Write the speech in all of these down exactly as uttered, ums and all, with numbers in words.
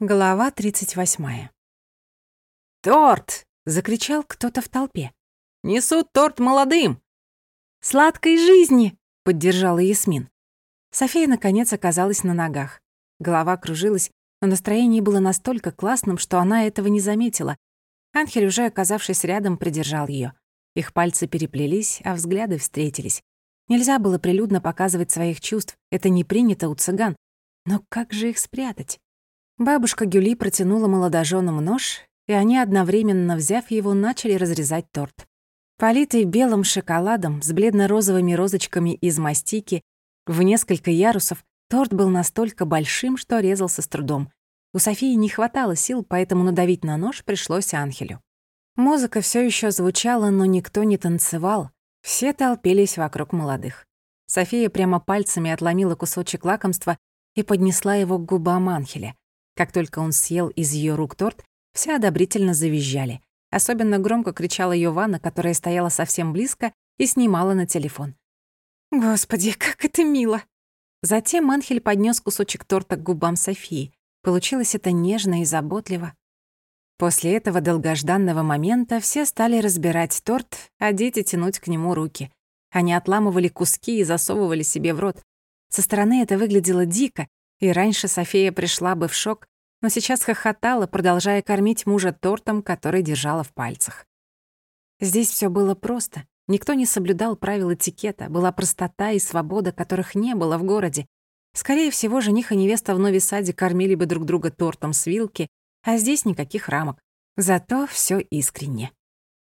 Глава тридцать восьмая. «Торт!» — закричал кто-то в толпе. «Несут торт молодым!» «Сладкой жизни!» — поддержала Ясмин. София, наконец, оказалась на ногах. Голова кружилась, но настроение было настолько классным, что она этого не заметила. Анхель, уже оказавшись рядом, придержал её. Их пальцы переплелись, а взгляды встретились. Нельзя было прилюдно показывать своих чувств, это не принято у цыган. Но как же их спрятать? Бабушка Гюли протянула молодоженам нож, и они, одновременно взяв его, начали разрезать торт. Политый белым шоколадом с бледно-розовыми розочками из мастики в несколько ярусов, торт был настолько большим, что резался с трудом. У Софии не хватало сил, поэтому надавить на нож пришлось Анхелю. Музыка все еще звучала, но никто не танцевал. Все толпились вокруг молодых. София прямо пальцами отломила кусочек лакомства и поднесла его к губам Анхеля. Как только он съел из ее рук торт, все одобрительно завизжали. Особенно громко кричала Йована, которая стояла совсем близко и снимала на телефон. «Господи, как это мило!» Затем Анхель поднес кусочек торта к губам Софии. Получилось это нежно и заботливо. После этого долгожданного момента все стали разбирать торт, а дети тянуть к нему руки. Они отламывали куски и засовывали себе в рот. Со стороны это выглядело дико, и раньше София пришла бы в шок, но сейчас хохотала, продолжая кормить мужа тортом, который держала в пальцах. Здесь всё было просто. Никто не соблюдал правил этикета, была простота и свобода, которых не было в городе. Скорее всего, жених и невеста в Нови-Саде кормили бы друг друга тортом с вилки, а здесь никаких рамок. Зато всё искренне.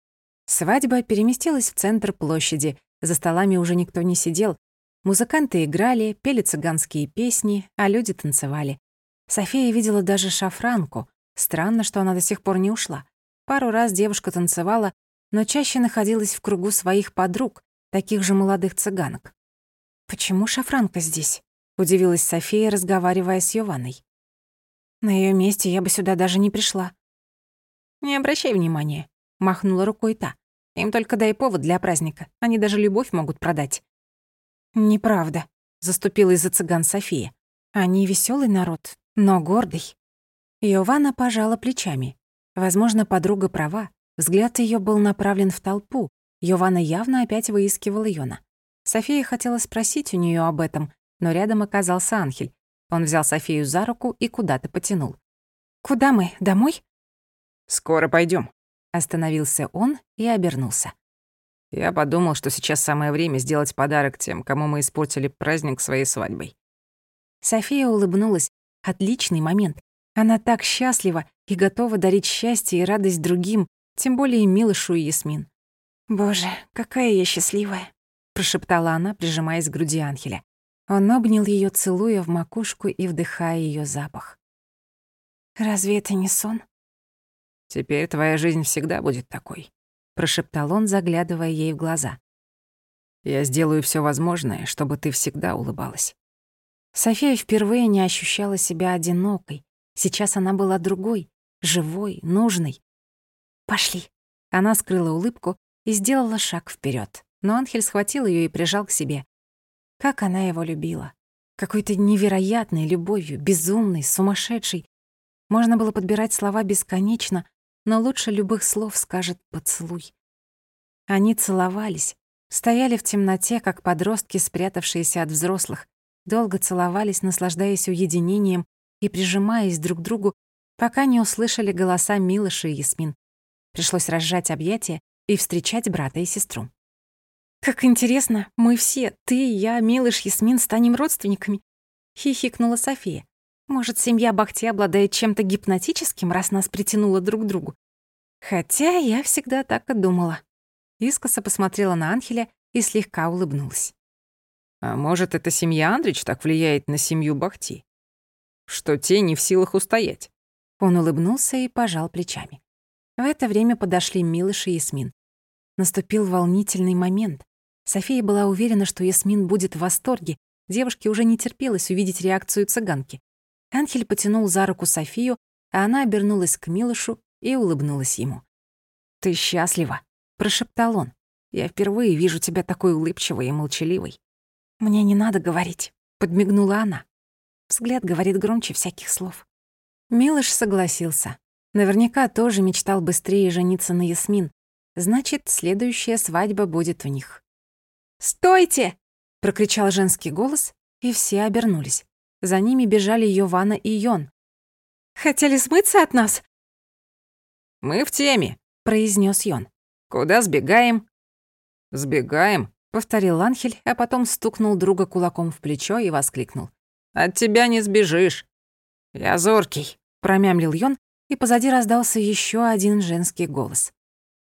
Свадьба переместилась в центр площади. За столами уже никто не сидел. Музыканты играли, пели цыганские песни, а люди танцевали. София видела даже шафранку. Странно, что она до сих пор не ушла. Пару раз девушка танцевала, но чаще находилась в кругу своих подруг, таких же молодых цыганок. «Почему шафранка здесь?» — удивилась София, разговаривая с Йованой. «На её месте я бы сюда даже не пришла». «Не обращай внимания», — махнула рукой та. «Им только дай повод для праздника. Они даже любовь могут продать». «Неправда», — заступилась за цыган София. «Они весёлый народ, но гордый». Йована пожала плечами. Возможно, подруга права. Взгляд её был направлен в толпу. Йована явно опять выискивала Йона. София хотела спросить у неё об этом, но рядом оказался Анхель. Он взял Софию за руку и куда-то потянул. «Куда мы? Домой?» «Скоро пойдём», — остановился он и обернулся. «Я подумал, что сейчас самое время сделать подарок тем, кому мы испортили праздник своей свадьбой». София улыбнулась. Отличный момент. Она так счастлива и готова дарить счастье и радость другим, тем более Милошу и Ясмин. «Боже, какая я счастливая», — прошептала она, прижимаясь к груди Анхеля. Он обнял её, целуя в макушку и вдыхая её запах. «Разве это не сон?» «Теперь твоя жизнь всегда будет такой», — прошептал он, заглядывая ей в глаза. «Я сделаю всё возможное, чтобы ты всегда улыбалась». София впервые не ощущала себя одинокой. Сейчас она была другой, живой, нужной. «Пошли». Она скрыла улыбку и сделала шаг вперёд. Но Анхель схватил её и прижал к себе. Как она его любила. Какой-то невероятной любовью, безумной, сумасшедшей. Можно было подбирать слова бесконечно, но лучше любых слов скажет «поцелуй». Они целовались, стояли в темноте, как подростки, спрятавшиеся от взрослых, долго целовались, наслаждаясь уединением и прижимаясь друг к другу, пока не услышали голоса Милоша и Ясмин. Пришлось разжать объятия и встречать брата и сестру. «Как интересно, мы все, ты, я, Милош, Ясмин, станем родственниками», — хихикнула София. «Может, семья Бахти обладает чем-то гипнотическим, раз нас притянуло друг к другу? Хотя я всегда так и думала». Искоса посмотрела на Анхеля и слегка улыбнулась. «А может, эта семья Андрич так влияет на семью Бахти, что те не в силах устоять?» Он улыбнулся и пожал плечами. В это время подошли Милош и Ясмин. Наступил волнительный момент. София была уверена, что Ясмин будет в восторге. Девушке уже не терпелось увидеть реакцию цыганки. Анхель потянул за руку Софию, а она обернулась к Милошу и улыбнулась ему. «Ты счастлива», — прошептал он. «Я впервые вижу тебя такой улыбчивой и молчаливой». «Мне не надо говорить», — подмигнула она. Взгляд говорит громче всяких слов. Милош согласился. Наверняка тоже мечтал быстрее жениться на Ясмин. Значит, следующая свадьба будет у них. «Стойте!» — прокричал женский голос, и все обернулись. За ними бежали Йована и Йон. «Хотели смыться от нас?» «Мы в теме», — произнес Йон. «Куда сбегаем?» «Сбегаем», — повторил Анхель, а потом стукнул друга кулаком в плечо и воскликнул. «От тебя не сбежишь. Я зоркий», — промямлил Йон, и позади раздался еще один женский голос.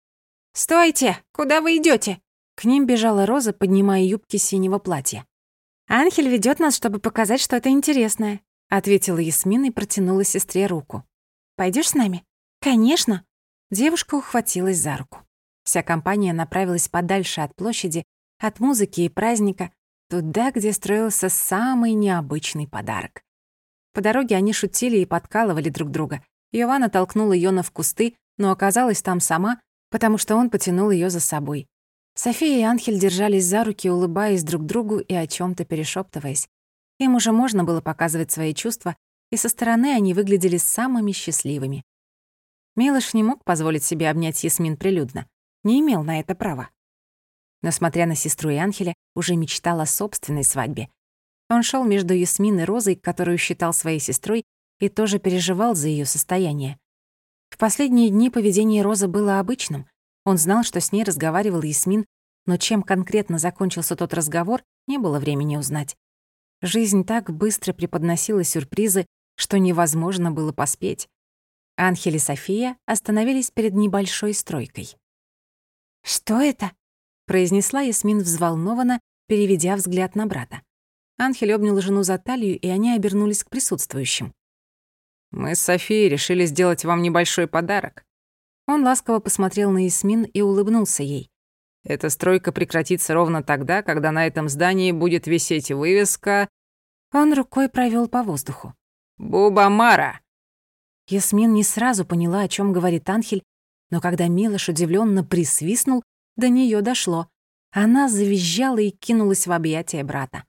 «Стойте! Куда вы идете? К ним бежала Роза, поднимая юбки синего платья. «Анхель ведет нас, чтобы показать что-то интересное», — ответила Ясмин и протянула сестре руку. Пойдешь с нами?» «Конечно». Девушка ухватилась за руку. Вся компания направилась подальше от площади, от музыки и праздника, туда, где строился самый необычный подарок. По дороге они шутили и подкалывали друг друга. Йована толкнула Йона в кусты, но оказалась там сама, потому что он потянул ее за собой. София и Анхель держались за руки, улыбаясь друг другу и о чем то перешептываясь. Им уже можно было показывать свои чувства, и со стороны они выглядели самыми счастливыми. Милош не мог позволить себе обнять Ясмин прилюдно, не имел на это права. Но, смотря на сестру и Анхеля, уже мечтал о собственной свадьбе. Он шел между Ясмин и Розой, которую считал своей сестрой, и тоже переживал за ее состояние. В последние дни поведение Розы было обычным. Он знал, что с ней разговаривал Ясмин, но чем конкретно закончился тот разговор, не было времени узнать. Жизнь так быстро преподносила сюрпризы, что невозможно было поспеть. Анхель и София остановились перед небольшой стройкой. «Что это?» — произнесла Ясмин взволнованно, переведя взгляд на брата. Анхель обнял жену за талию, и они обернулись к присутствующим. «Мы с Софией решили сделать вам небольшой подарок». Он ласково посмотрел на Ясмин и улыбнулся ей. «Эта стройка прекратится ровно тогда, когда на этом здании будет висеть вывеска...» Он рукой провел по воздуху. «Бубамара». Ясмин не сразу поняла, о чем говорит Анхель, но когда Милош удивленно присвистнул, до нее дошло. Она завизжала и кинулась в объятия брата.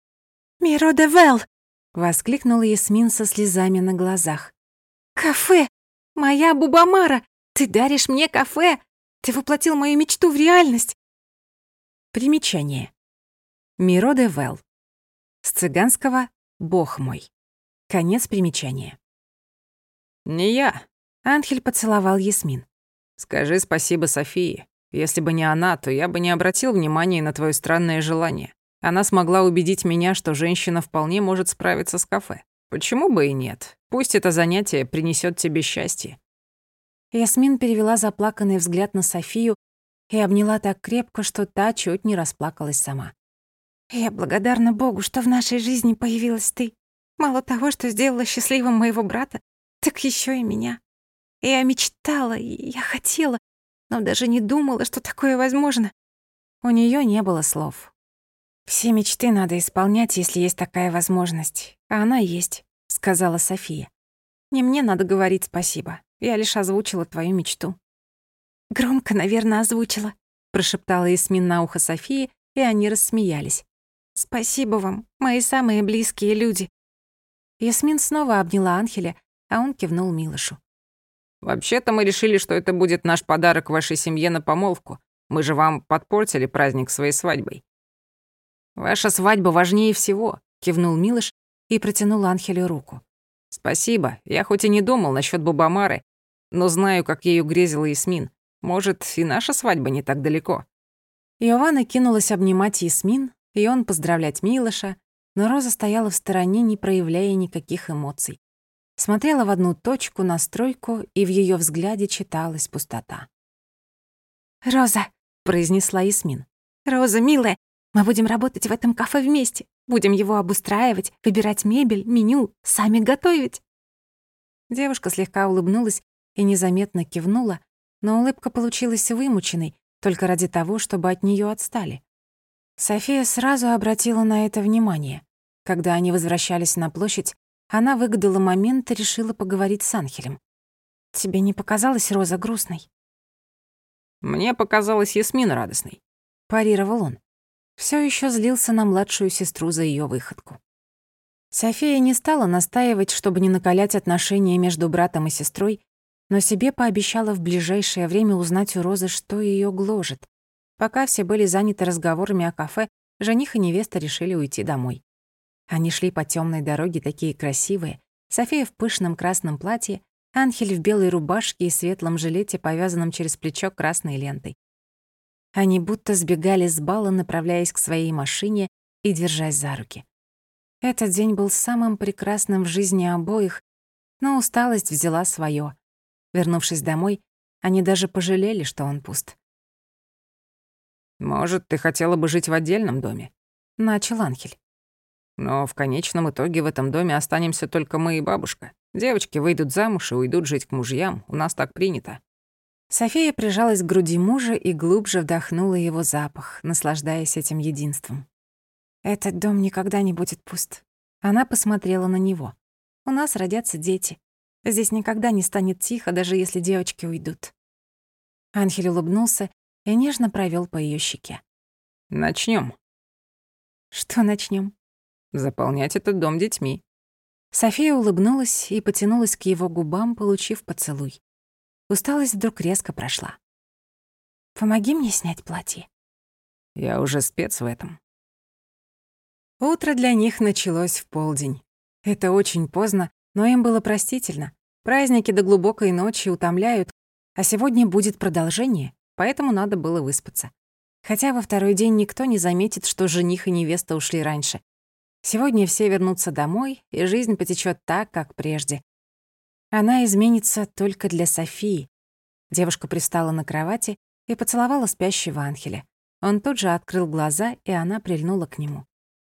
«Миро де Вэл!» — воскликнула Ясмин со слезами на глазах. «Кафе! Моя Бубамара! Ты даришь мне кафе! Ты воплотил мою мечту в реальность!» Примечание. Миро де Вэл. С цыганского «Бог мой». Конец примечания. «Не я». Анхель поцеловал Ясмин. «Скажи спасибо Софии. Если бы не она, то я бы не обратил внимания на твое странное желание. Она смогла убедить меня, что женщина вполне может справиться с кафе. Почему бы и нет? Пусть это занятие принесет тебе счастье». Ясмин перевела заплаканный взгляд на Софию и обняла так крепко, что та чуть не расплакалась сама. «Я благодарна Богу, что в нашей жизни появилась ты. Мало того, что сделала счастливым моего брата, так еще и меня. Я мечтала, и я хотела, но даже не думала, что такое возможно». У нее не было слов. «Все мечты надо исполнять, если есть такая возможность. А она есть», — сказала София. «Не мне надо говорить спасибо. Я лишь озвучила твою мечту». «Громко, наверное, озвучила», — прошептала Ясмин на ухо Софии, и они рассмеялись. «Спасибо вам, мои самые близкие люди». Ясмин снова обняла Анхеля, а он кивнул Милошу. «Вообще-то мы решили, что это будет наш подарок вашей семье на помолвку. Мы же вам подпортили праздник своей свадьбой». «Ваша свадьба важнее всего», — кивнул Милош и протянул Анхелю руку. «Спасибо. Я хоть и не думал насчет Бубамары, но знаю, как ею грезила Ясмин. Может, и наша свадьба не так далеко». Йована кинулась обнимать Ясмин, и он поздравлять Милоша, но Роза стояла в стороне, не проявляя никаких эмоций. Смотрела в одну точку на стройку, и в ее взгляде читалась пустота. «Роза», — произнесла Ясмин. «Роза, милая, мы будем работать в этом кафе вместе. Будем его обустраивать, выбирать мебель, меню, сами готовить». Девушка слегка улыбнулась и незаметно кивнула, но улыбка получилась вымученной, только ради того, чтобы от нее отстали. София сразу обратила на это внимание. Когда они возвращались на площадь, она выгадала момент и решила поговорить с Анхелем. «Тебе не показалась Роза грустной?» «Мне показалась Ясмин радостной», — парировал он. Всё ещё злился на младшую сестру за её выходку. София не стала настаивать, чтобы не накалять отношения между братом и сестрой, но себе пообещала в ближайшее время узнать у Розы, что ее гложет. Пока все были заняты разговорами о кафе, жених и невеста решили уйти домой. Они шли по темной дороге, такие красивые. София в пышном красном платье, Анхель в белой рубашке и светлом жилете, повязанном через плечо красной лентой. Они будто сбегали с бала, направляясь к своей машине и держась за руки. Этот день был самым прекрасным в жизни обоих, но усталость взяла своё. Вернувшись домой, они даже пожалели, что он пуст. «Может, ты хотела бы жить в отдельном доме?» — начал Анхель. «Но в конечном итоге в этом доме останемся только мы и бабушка. Девочки выйдут замуж и уйдут жить к мужьям. У нас так принято». София прижалась к груди мужа и глубже вдохнула его запах, наслаждаясь этим единством. «Этот дом никогда не будет пуст». Она посмотрела на него. «У нас родятся дети. Здесь никогда не станет тихо, даже если девочки уйдут». Анхель улыбнулся и нежно провёл по её щеке. «Начнём». «Что начнём?» «Заполнять этот дом детьми». София улыбнулась и потянулась к его губам, получив поцелуй. Усталость вдруг резко прошла. «Помоги мне снять платье». «Я уже спец в этом». Утро для них началось в полдень. Это очень поздно, но им было простительно. Праздники до глубокой ночи утомляют, а сегодня будет продолжение, поэтому надо было выспаться. Хотя во второй день никто не заметит, что жених и невеста ушли раньше. Сегодня все вернутся домой, и жизнь потечёт так, как прежде. Она изменится только для Софии. Девушка пристала на кровати и поцеловала спящего Анхеля. Он тут же открыл глаза, и она прильнула к нему.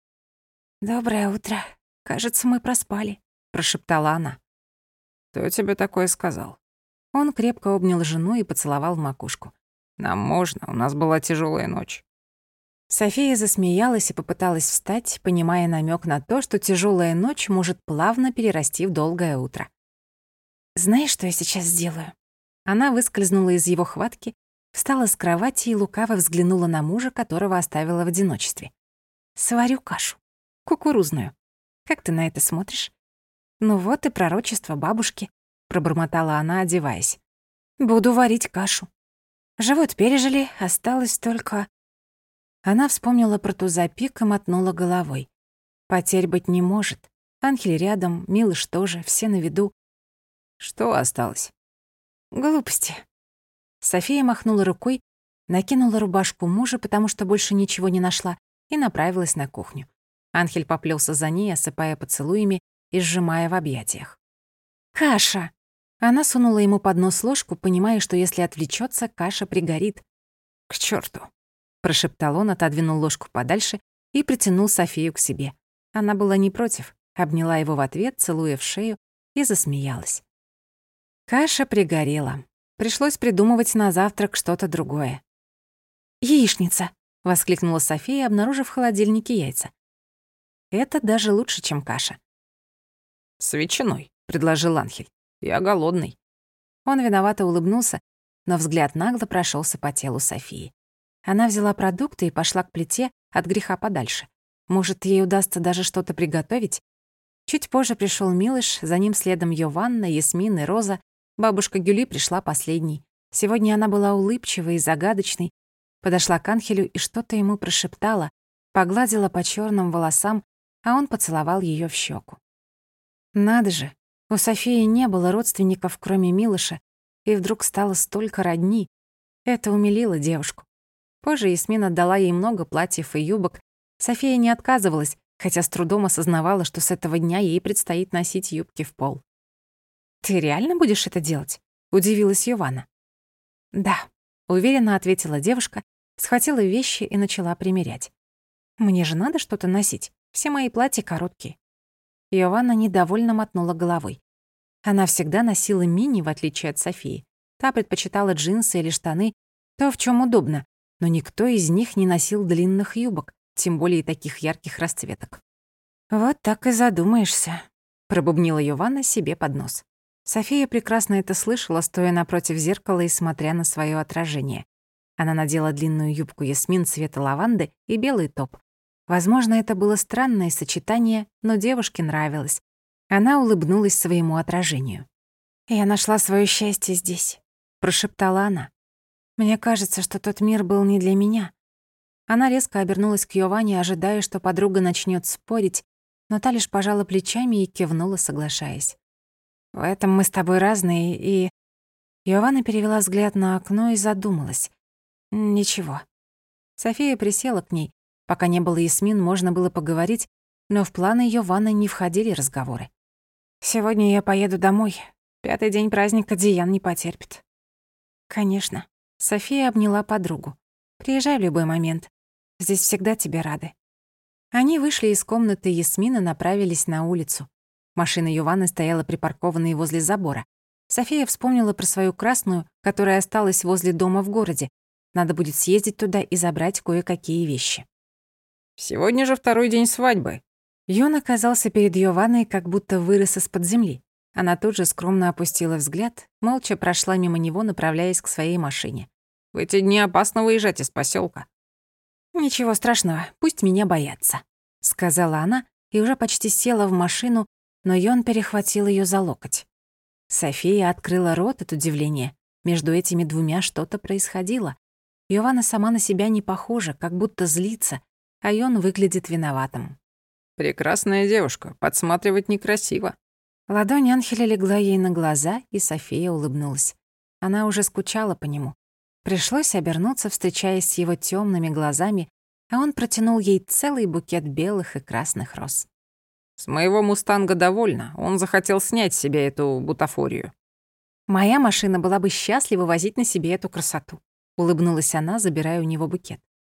«Доброе утро. Кажется, мы проспали», — прошептала она. «Кто тебе такое сказал?» Он крепко обнял жену и поцеловал в макушку. «Нам можно, у нас была тяжелая ночь». София засмеялась и попыталась встать, понимая намек на то, что тяжелая ночь может плавно перерасти в долгое утро. «Знаешь, что я сейчас сделаю?» Она выскользнула из его хватки, встала с кровати и лукаво взглянула на мужа, которого оставила в одиночестве. «Сварю кашу. Кукурузную. Как ты на это смотришь?» «Ну вот и пророчество бабушки», — пробормотала она, одеваясь. «Буду варить кашу. Живот пережили, осталось только...» Она вспомнила про туза-пик и мотнула головой. Потерь быть не может. Анхель рядом, Милыш тоже, все на виду. «Что осталось?» «Глупости». София махнула рукой, накинула рубашку мужа, потому что больше ничего не нашла, и направилась на кухню. Анхель поплелся за ней, осыпая поцелуями и сжимая в объятиях. «Каша!» Она сунула ему под нос ложку, понимая, что если отвлечется, каша пригорит. «К чёрту!» — прошептал он, отодвинул ложку подальше и притянул Софию к себе. Она была не против, обняла его в ответ, целуя в шею, и засмеялась. Каша пригорела. Пришлось придумывать на завтрак что-то другое. «Яичница!» — воскликнула София, обнаружив в холодильнике яйца. Это даже лучше, чем каша. «С ветчиной», — предложил Анхель. «Я голодный». Он виновато улыбнулся, но взгляд нагло прошелся по телу Софии. Она взяла продукты и пошла к плите от греха подальше. Может, ей удастся даже что-то приготовить? Чуть позже пришел Милыш, за ним следом Йованна, Ясмин и Роза. Бабушка Гюли пришла последней. Сегодня она была улыбчивой и загадочной. Подошла к Анхелю и что-то ему прошептала, погладила по черным волосам, а он поцеловал ее в щеку. Надо же, у Софии не было родственников, кроме Милыша, и вдруг стало столько родни. Это умилило девушку. Позже Ясмин отдала ей много платьев и юбок. София не отказывалась, хотя с трудом осознавала, что с этого дня ей предстоит носить юбки в пол. «Ты реально будешь это делать?» — удивилась Йованна. «Да», — уверенно ответила девушка, схватила вещи и начала примерять. «Мне же надо что-то носить. Все мои платья короткие». Йованна недовольно мотнула головой. Она всегда носила мини, в отличие от Софии. Та предпочитала джинсы или штаны, то, в чем удобно, но никто из них не носил длинных юбок, тем более таких ярких расцветок. «Вот так и задумаешься», — пробубнила Йованна себе под нос. София прекрасно это слышала, стоя напротив зеркала и смотря на свое отражение. Она надела длинную юбку Ясмин цвета лаванды и белый топ. В Возможно, это было странное сочетание, но девушке нравилось. Она улыбнулась своему отражению. «Я нашла своё счастье здесь», — прошептала она. «Мне кажется, что тот мир был не для меня». Она резко обернулась к Йоване, ожидая, что подруга начнёт спорить, но та лишь пожала плечами и кивнула, соглашаясь. «В этом мы с тобой разные, и...» Йована перевела взгляд на окно и задумалась. «Ничего». София присела к ней. Пока не было Ясмин, можно было поговорить, но в планы Йованы не входили разговоры. «Сегодня я поеду домой. Пятый день праздника Диан не потерпит». «Конечно». София обняла подругу. «Приезжай в любой момент. Здесь всегда тебе рады». Они вышли из комнаты Ясмин и направились на улицу. Машина Йованы стояла припаркованной возле забора. София вспомнила про свою красную, которая осталась возле дома в городе. Надо будет съездить туда и забрать кое-какие вещи. «Сегодня же второй день свадьбы». Йон оказался перед Йованной, как будто вырос из-под земли. Она тут же скромно опустила взгляд, молча прошла мимо него, направляясь к своей машине. «В эти дни опасно выезжать из посёлка». «Ничего страшного, пусть меня боятся», — сказала она и уже почти села в машину, но Йон перехватил её за локоть. София открыла рот от удивления. Между этими двумя что-то происходило. Йована сама на себя не похожа, как будто злится, а Йон выглядит виноватым. «Прекрасная девушка, подсматривать некрасиво». Ладонь Анхеля легла ей на глаза, и София улыбнулась. Она уже скучала по нему. Пришлось обернуться, встречаясь с его тёмными глазами, а он протянул ей целый букет белых и красных роз. «С моего «Мустанга» довольно. Он захотел снять с себя эту бутафорию». «Моя машина была бы счастлива возить на себе эту красоту», — улыбнулась она, забирая у него букет.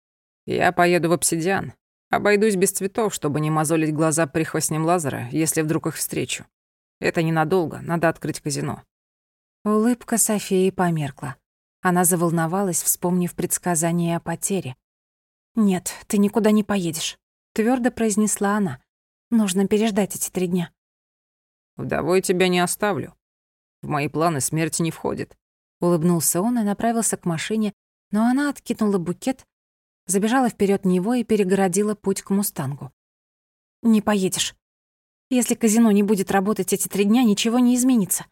«Я поеду в «Обсидиан». Обойдусь без цветов, чтобы не мозолить глаза прихвостням Лазара, если вдруг их встречу. Это ненадолго, надо открыть казино». Улыбка Софии померкла. Она заволновалась, вспомнив предсказание о потере. «Нет, ты никуда не поедешь», — твёрдо произнесла она. «Нужно переждать эти три дня». «Вдовой тебя не оставлю. В мои планы смерть не входит». Улыбнулся он и направился к машине, но она откинула букет, забежала вперёд него и перегородила путь к «Мустангу». «Не поедешь. Если казино не будет работать эти три дня, ничего не изменится».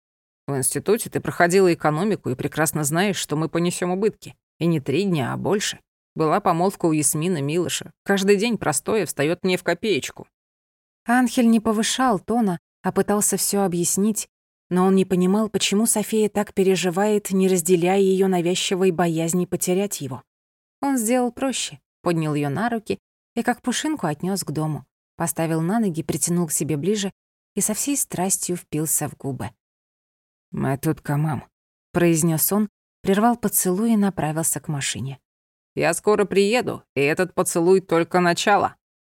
«В институте ты проходила экономику и прекрасно знаешь, что мы понесём убытки. И не три дня, а больше. Была помолвка у Ясмина Милоша. Каждый день простое встаёт мне в копеечку». Анхель не повышал тона, а пытался всё объяснить, но он не понимал, почему София так переживает, не разделяя её навязчивой боязни потерять его. Он сделал проще, поднял её на руки и как пушинку отнёс к дому, поставил на ноги, притянул к себе ближе и со всей страстью впился в губы. «Мы тут к мам», — произнёс он, прервал поцелуй и направился к машине. «Я скоро приеду, и этот поцелуй только начало».